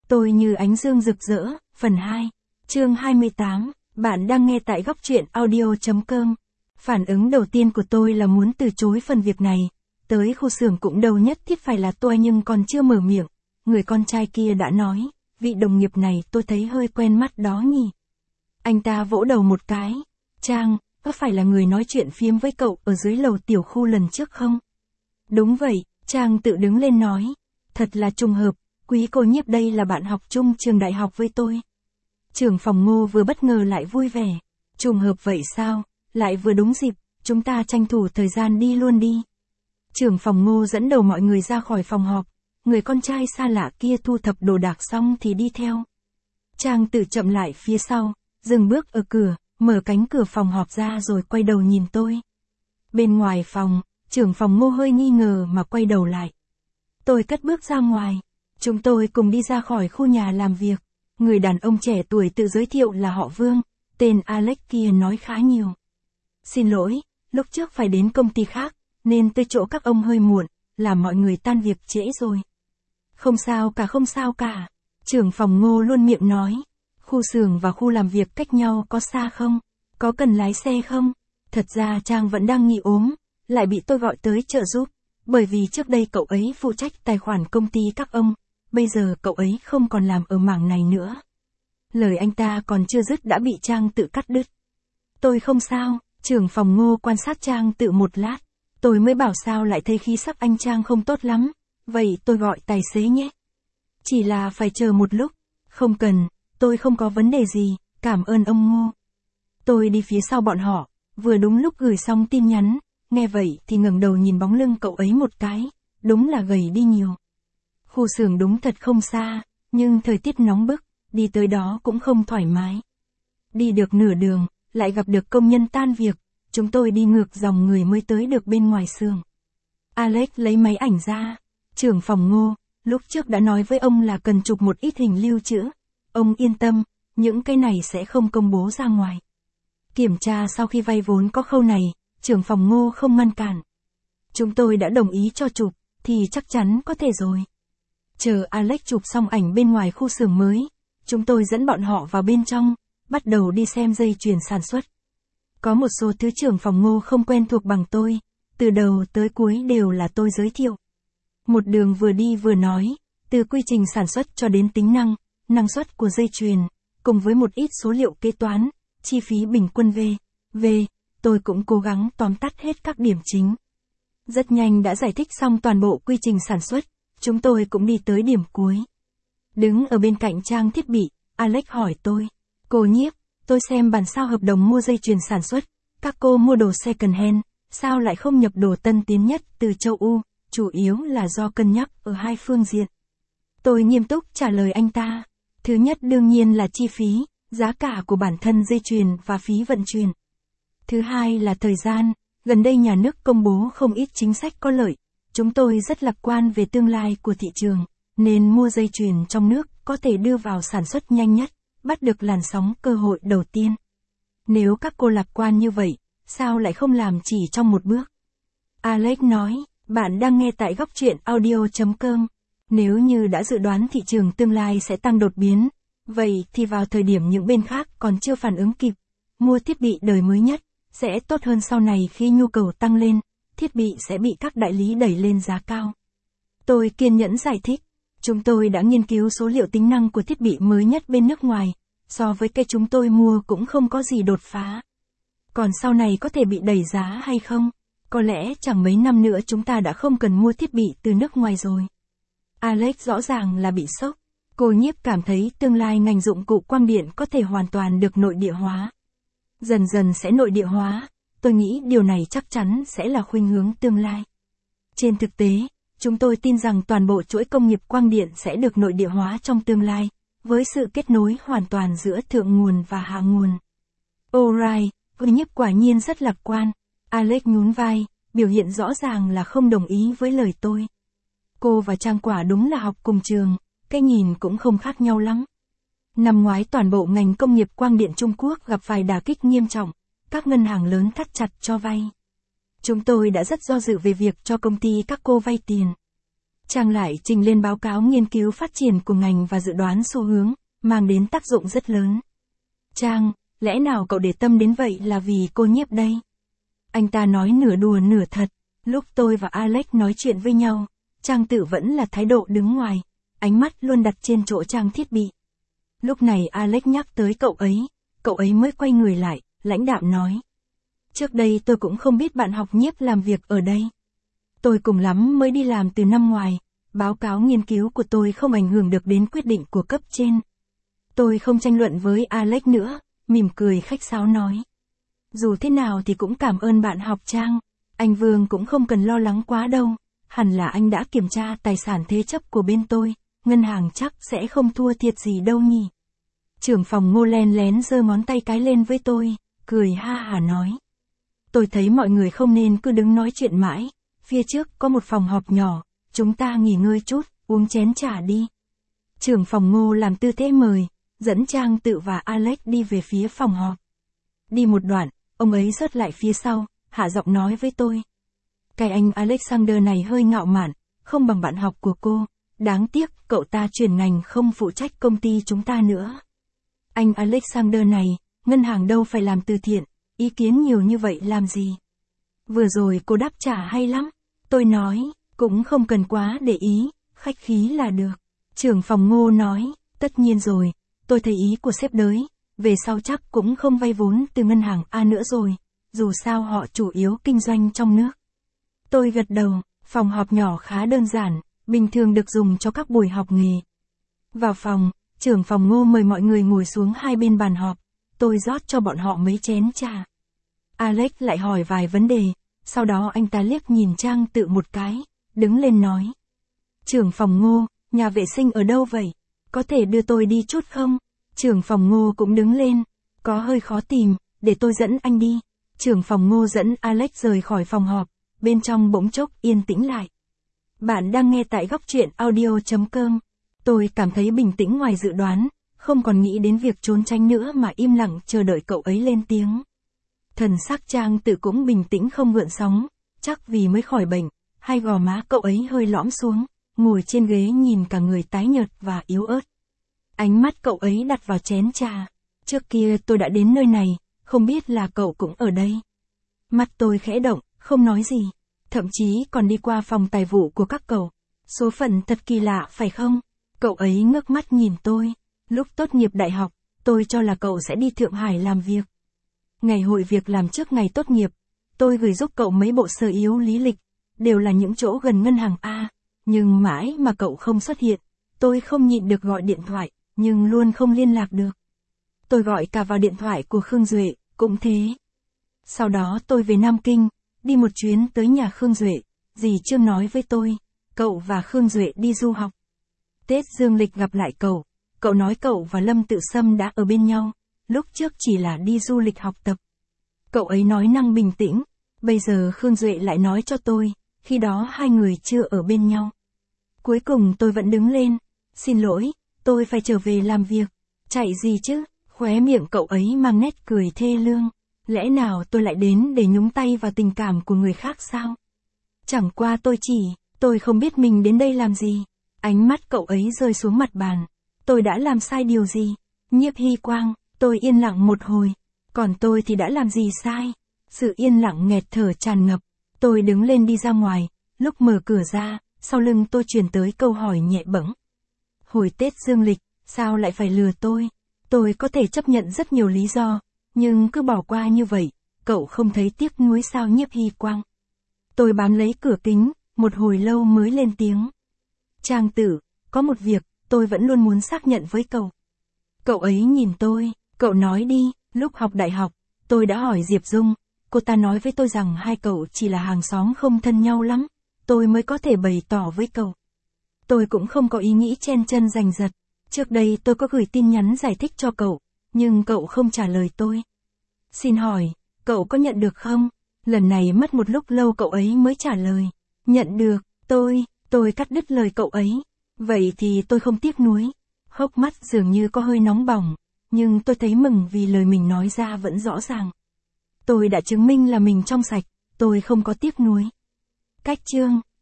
Tôi như ánh dương rực rỡ, phần 2, chương 28, bạn đang nghe tại góc truyện audio.com. Phản ứng đầu tiên của tôi là muốn từ chối phần việc này, tới khu xưởng cũng đâu nhất thiết phải là tôi, nhưng còn chưa mở miệng, người con trai kia đã nói, vị đồng nghiệp này tôi thấy hơi quen mắt đó nhỉ. Anh ta vỗ đầu một cái, Trang, có phải là người nói chuyện phiếm với cậu ở dưới lầu tiểu khu lần trước không? Đúng vậy, Trang tự đứng lên nói, thật là trùng hợp, quý cô Nhiếp đây là bạn học chung trường đại học với tôi. Trưởng phòng Ngô vừa bất ngờ lại vui vẻ, trùng hợp vậy sao, lại vừa đúng dịp, chúng ta tranh thủ thời gian đi luôn đi. Trưởng phòng Ngô dẫn đầu mọi người ra khỏi phòng họp, người con trai xa lạ kia thu thập đồ đạc xong thì đi theo. Trang tự chậm lại phía sau, dừng bước ở cửa, mở cánh cửa phòng họp ra rồi quay đầu nhìn tôi. Bên ngoài phòng, trưởng phòng Ngô hơi nghi ngờ mà quay đầu lại. Tôi cất bước ra ngoài, chúng tôi cùng đi ra khỏi khu nhà làm việc. Người đàn ông trẻ tuổi tự giới thiệu là họ Vương, tên Alex kia nói khá nhiều. Xin lỗi, lúc trước phải đến công ty khác, nên tới chỗ các ông hơi muộn, làm mọi người tan việc trễ rồi. Không sao cả, trưởng phòng Ngô luôn miệng nói. Khu xưởng và khu làm việc cách nhau có xa không? Có cần lái xe không? Thật ra Trang vẫn đang nghỉ ốm, lại bị tôi gọi tới trợ giúp, bởi vì trước đây cậu ấy phụ trách tài khoản công ty các ông, bây giờ cậu ấy không còn làm ở mảng này nữa. Lời anh ta còn chưa dứt đã bị Trang tự cắt đứt. Tôi không sao, trưởng phòng Ngô quan sát Trang tự một lát, tôi mới bảo sao lại thấy khí sắc anh Trang không tốt lắm, vậy tôi gọi tài xế nhé. Chỉ là phải chờ một lúc, không cần, tôi không có vấn đề gì, cảm ơn ông Ngô. Tôi đi phía sau bọn họ, vừa đúng lúc gửi xong tin nhắn, nghe vậy thì ngẩng đầu nhìn bóng lưng cậu ấy một cái, đúng là gầy đi nhiều. Khu xưởng đúng thật không xa, nhưng thời tiết nóng bức, đi tới đó cũng không thoải mái. Đi được nửa đường, lại gặp được công nhân tan việc, chúng tôi đi ngược dòng người mới tới được bên ngoài xưởng. Alex lấy máy ảnh ra, trưởng phòng Ngô, lúc trước đã nói với ông là cần chụp một ít hình lưu trữ. Ông yên tâm, những cái này sẽ không công bố ra ngoài. Kiểm tra sau khi vay vốn có khâu này, trưởng phòng Ngô không ngăn cản. Chúng tôi đã đồng ý cho chụp, thì chắc chắn có thể rồi. Chờ Alex chụp xong ảnh bên ngoài khu xưởng mới, chúng tôi dẫn bọn họ vào bên trong, bắt đầu đi xem dây chuyền sản xuất. Có một số thứ trưởng phòng Ngô không quen thuộc bằng tôi, từ đầu tới cuối đều là tôi giới thiệu. Một đường vừa đi vừa nói, từ quy trình sản xuất cho đến tính năng suất của dây chuyền, cùng với một ít số liệu kế toán, chi phí bình quân V, tôi cũng cố gắng tóm tắt hết các điểm chính. Rất nhanh đã giải thích xong toàn bộ quy trình sản xuất, chúng tôi cũng đi tới điểm cuối. Đứng ở bên cạnh trang thiết bị, Alex hỏi tôi, cô Nhiếp, tôi xem bản sao hợp đồng mua dây chuyền sản xuất, các cô mua đồ second hand, sao lại không nhập đồ tân tiến nhất từ châu Âu, chủ yếu là do cân nhắc ở hai phương diện. Tôi nghiêm túc trả lời anh ta. Thứ nhất đương nhiên là chi phí, giá cả của bản thân dây chuyền và phí vận chuyển. Thứ hai là thời gian, gần đây nhà nước công bố không ít chính sách có lợi. Chúng tôi rất lạc quan về tương lai của thị trường, nên mua dây chuyền trong nước có thể đưa vào sản xuất nhanh nhất, bắt được làn sóng cơ hội đầu tiên. Nếu các cô lạc quan như vậy, sao lại không làm chỉ trong một bước? Alex nói, bạn đang nghe tại góc truyện audio.com. Nếu như đã dự đoán thị trường tương lai sẽ tăng đột biến, vậy thì vào thời điểm những bên khác còn chưa phản ứng kịp, mua thiết bị đời mới nhất, sẽ tốt hơn sau này khi nhu cầu tăng lên, thiết bị sẽ bị các đại lý đẩy lên giá cao. Tôi kiên nhẫn giải thích, chúng tôi đã nghiên cứu số liệu tính năng của thiết bị mới nhất bên nước ngoài, so với cái chúng tôi mua cũng không có gì đột phá. Còn sau này có thể bị đẩy giá hay không? Có lẽ chẳng mấy năm nữa chúng ta đã không cần mua thiết bị từ nước ngoài rồi. Alex rõ ràng là bị sốc. Cô Nhiếp cảm thấy tương lai ngành dụng cụ quang điện có thể hoàn toàn được nội địa hóa. Dần dần sẽ nội địa hóa, tôi nghĩ điều này chắc chắn sẽ là khuynh hướng tương lai. Trên thực tế, chúng tôi tin rằng toàn bộ chuỗi công nghiệp quang điện sẽ được nội địa hóa trong tương lai, với sự kết nối hoàn toàn giữa thượng nguồn và hạ nguồn. Alright, cô Nhiếp quả nhiên rất lạc quan. Alex nhún vai, biểu hiện rõ ràng là không đồng ý với lời tôi. Cô và Trang quả đúng là học cùng trường, cái nhìn cũng không khác nhau lắm. Năm ngoái toàn bộ ngành công nghiệp quang điện Trung Quốc gặp phải đả kích nghiêm trọng, các ngân hàng lớn thắt chặt cho vay. Chúng tôi đã rất do dự về việc cho công ty các cô vay tiền. Trang lại trình lên báo cáo nghiên cứu phát triển của ngành và dự đoán xu hướng, mang đến tác dụng rất lớn. Trang, lẽ nào cậu để tâm đến vậy là vì cô Nhiếp đây? Anh ta nói nửa đùa nửa thật. Lúc tôi và Alex nói chuyện với nhau, Trang Tự vẫn là thái độ đứng ngoài, ánh mắt luôn đặt trên chỗ trang thiết bị. Lúc này Alex nhắc tới cậu ấy mới quay người lại, lãnh đạm nói. Trước đây tôi cũng không biết bạn học Nhiếp làm việc ở đây. Tôi cùng lắm mới đi làm từ năm ngoài, báo cáo nghiên cứu của tôi không ảnh hưởng được đến quyết định của cấp trên. Tôi không tranh luận với Alex nữa, mỉm cười khách sáo nói. Dù thế nào thì cũng cảm ơn bạn học Trang, anh Vương cũng không cần lo lắng quá đâu, hẳn là anh đã kiểm tra tài sản thế chấp của bên tôi, ngân hàng chắc sẽ không thua thiệt gì đâu nhỉ. Trưởng phòng Ngô len lén giơ ngón tay cái lên với tôi, cười ha hả nói. Tôi thấy mọi người không nên cứ đứng nói chuyện mãi, phía trước có một phòng họp nhỏ, chúng ta nghỉ ngơi chút, uống chén trà đi. Trưởng phòng Ngô làm tư thế mời, dẫn Trang Tự và Alex đi về phía phòng họp. Đi một đoạn, ông ấy rớt lại phía sau, hạ giọng nói với tôi. Cái anh Alexander này hơi ngạo mạn, không bằng bạn học của cô, đáng tiếc cậu ta chuyển ngành không phụ trách công ty chúng ta nữa. Anh Alexander này, ngân hàng đâu phải làm từ thiện, ý kiến nhiều như vậy làm gì? Vừa rồi cô đáp trả hay lắm, tôi nói, cũng không cần quá để ý, khách khí là được. Trưởng phòng Ngô nói, tất nhiên rồi, tôi thấy ý của sếp đới, về sau chắc cũng không vay vốn từ ngân hàng A nữa rồi, dù sao họ chủ yếu kinh doanh trong nước. Tôi gật đầu, phòng họp nhỏ khá đơn giản, bình thường được dùng cho các buổi học nghề. Vào phòng, trưởng phòng Ngô mời mọi người ngồi xuống hai bên bàn họp, tôi rót cho bọn họ mấy chén trà. Alex lại hỏi vài vấn đề, sau đó anh ta liếc nhìn Trang Tự một cái, đứng lên nói. Trưởng phòng Ngô, nhà vệ sinh ở đâu vậy? Có thể đưa tôi đi chút không? Trưởng phòng Ngô cũng đứng lên, có hơi khó tìm, để tôi dẫn anh đi. Trưởng phòng Ngô dẫn Alex rời khỏi phòng họp, bên trong bỗng chốc yên tĩnh lại. Bạn đang nghe tại góc truyện audio.com. Tôi cảm thấy bình tĩnh ngoài dự đoán, không còn nghĩ đến việc trốn tránh nữa mà im lặng chờ đợi cậu ấy lên tiếng. Thần sắc Trang Tự cũng bình tĩnh không gợn sóng, chắc vì mới khỏi bệnh, hai gò má cậu ấy hơi lõm xuống, ngồi trên ghế nhìn cả người tái nhợt và yếu ớt. Ánh mắt cậu ấy đặt vào chén trà. Trước kia tôi đã đến nơi này, không biết là cậu cũng ở đây. Mắt tôi khẽ động, không nói gì. Thậm chí còn đi qua phòng tài vụ của các cậu. Số phận thật kỳ lạ phải không? Cậu ấy ngước mắt nhìn tôi. Lúc tốt nghiệp đại học, tôi cho là cậu sẽ đi Thượng Hải làm việc. Ngày hội việc làm trước ngày tốt nghiệp, tôi gửi giúp cậu mấy bộ sơ yếu lý lịch, đều là những chỗ gần ngân hàng A. Nhưng mãi mà cậu không xuất hiện, tôi không nhịn được gọi điện thoại, nhưng luôn không liên lạc được. Tôi gọi cả vào điện thoại của Khương Duệ, cũng thế. Sau đó tôi về Nam Kinh, đi một chuyến tới nhà Khương Duệ, dì Trương nói với tôi, cậu và Khương Duệ đi du học. Tết dương lịch gặp lại cậu nói cậu và Lâm Tự Sâm đã ở bên nhau, lúc trước chỉ là đi du lịch học tập. Cậu ấy nói năng bình tĩnh, bây giờ Khương Duệ lại nói cho tôi, khi đó hai người chưa ở bên nhau. Cuối cùng tôi vẫn đứng lên, xin lỗi, tôi phải trở về làm việc. Chạy gì chứ, khóe miệng cậu ấy mang nét cười thê lương. Lẽ nào tôi lại đến để nhúng tay vào tình cảm của người khác sao? Chẳng qua tôi không biết mình đến đây làm gì. Ánh mắt cậu ấy rơi xuống mặt bàn. Tôi đã làm sai điều gì? Nhiếp Hy Quang, tôi yên lặng một hồi. Còn tôi thì đã làm gì sai? Sự yên lặng nghẹt thở tràn ngập. Tôi đứng lên đi ra ngoài, lúc mở cửa ra, sau lưng tôi truyền tới câu hỏi nhẹ bẫng. Hồi Tết dương lịch, sao lại phải lừa tôi? Tôi có thể chấp nhận rất nhiều lý do, nhưng cứ bỏ qua như vậy, cậu không thấy tiếc nuối sao Nhiếp Hy Quang? Tôi bám lấy cửa kính, một hồi lâu mới lên tiếng. Trang Tử, có một việc, tôi vẫn luôn muốn xác nhận với cậu. Cậu ấy nhìn tôi, cậu nói đi, lúc học đại học, tôi đã hỏi Diệp Dung, cô ta nói với tôi rằng hai cậu chỉ là hàng xóm không thân nhau lắm, tôi mới có thể bày tỏ với cậu. Tôi cũng không có ý nghĩ chen chân giành giật, trước đây tôi có gửi tin nhắn giải thích cho cậu, nhưng cậu không trả lời tôi. Xin hỏi, cậu có nhận được không? Lần này mất một lúc lâu cậu ấy mới trả lời. Nhận được, tôi cắt đứt lời cậu ấy. Vậy thì tôi không tiếc nuối. Hốc mắt dường như có hơi nóng bỏng, nhưng tôi thấy mừng vì lời mình nói ra vẫn rõ ràng. Tôi đã chứng minh là mình trong sạch, tôi không có tiếc nuối. Cách chương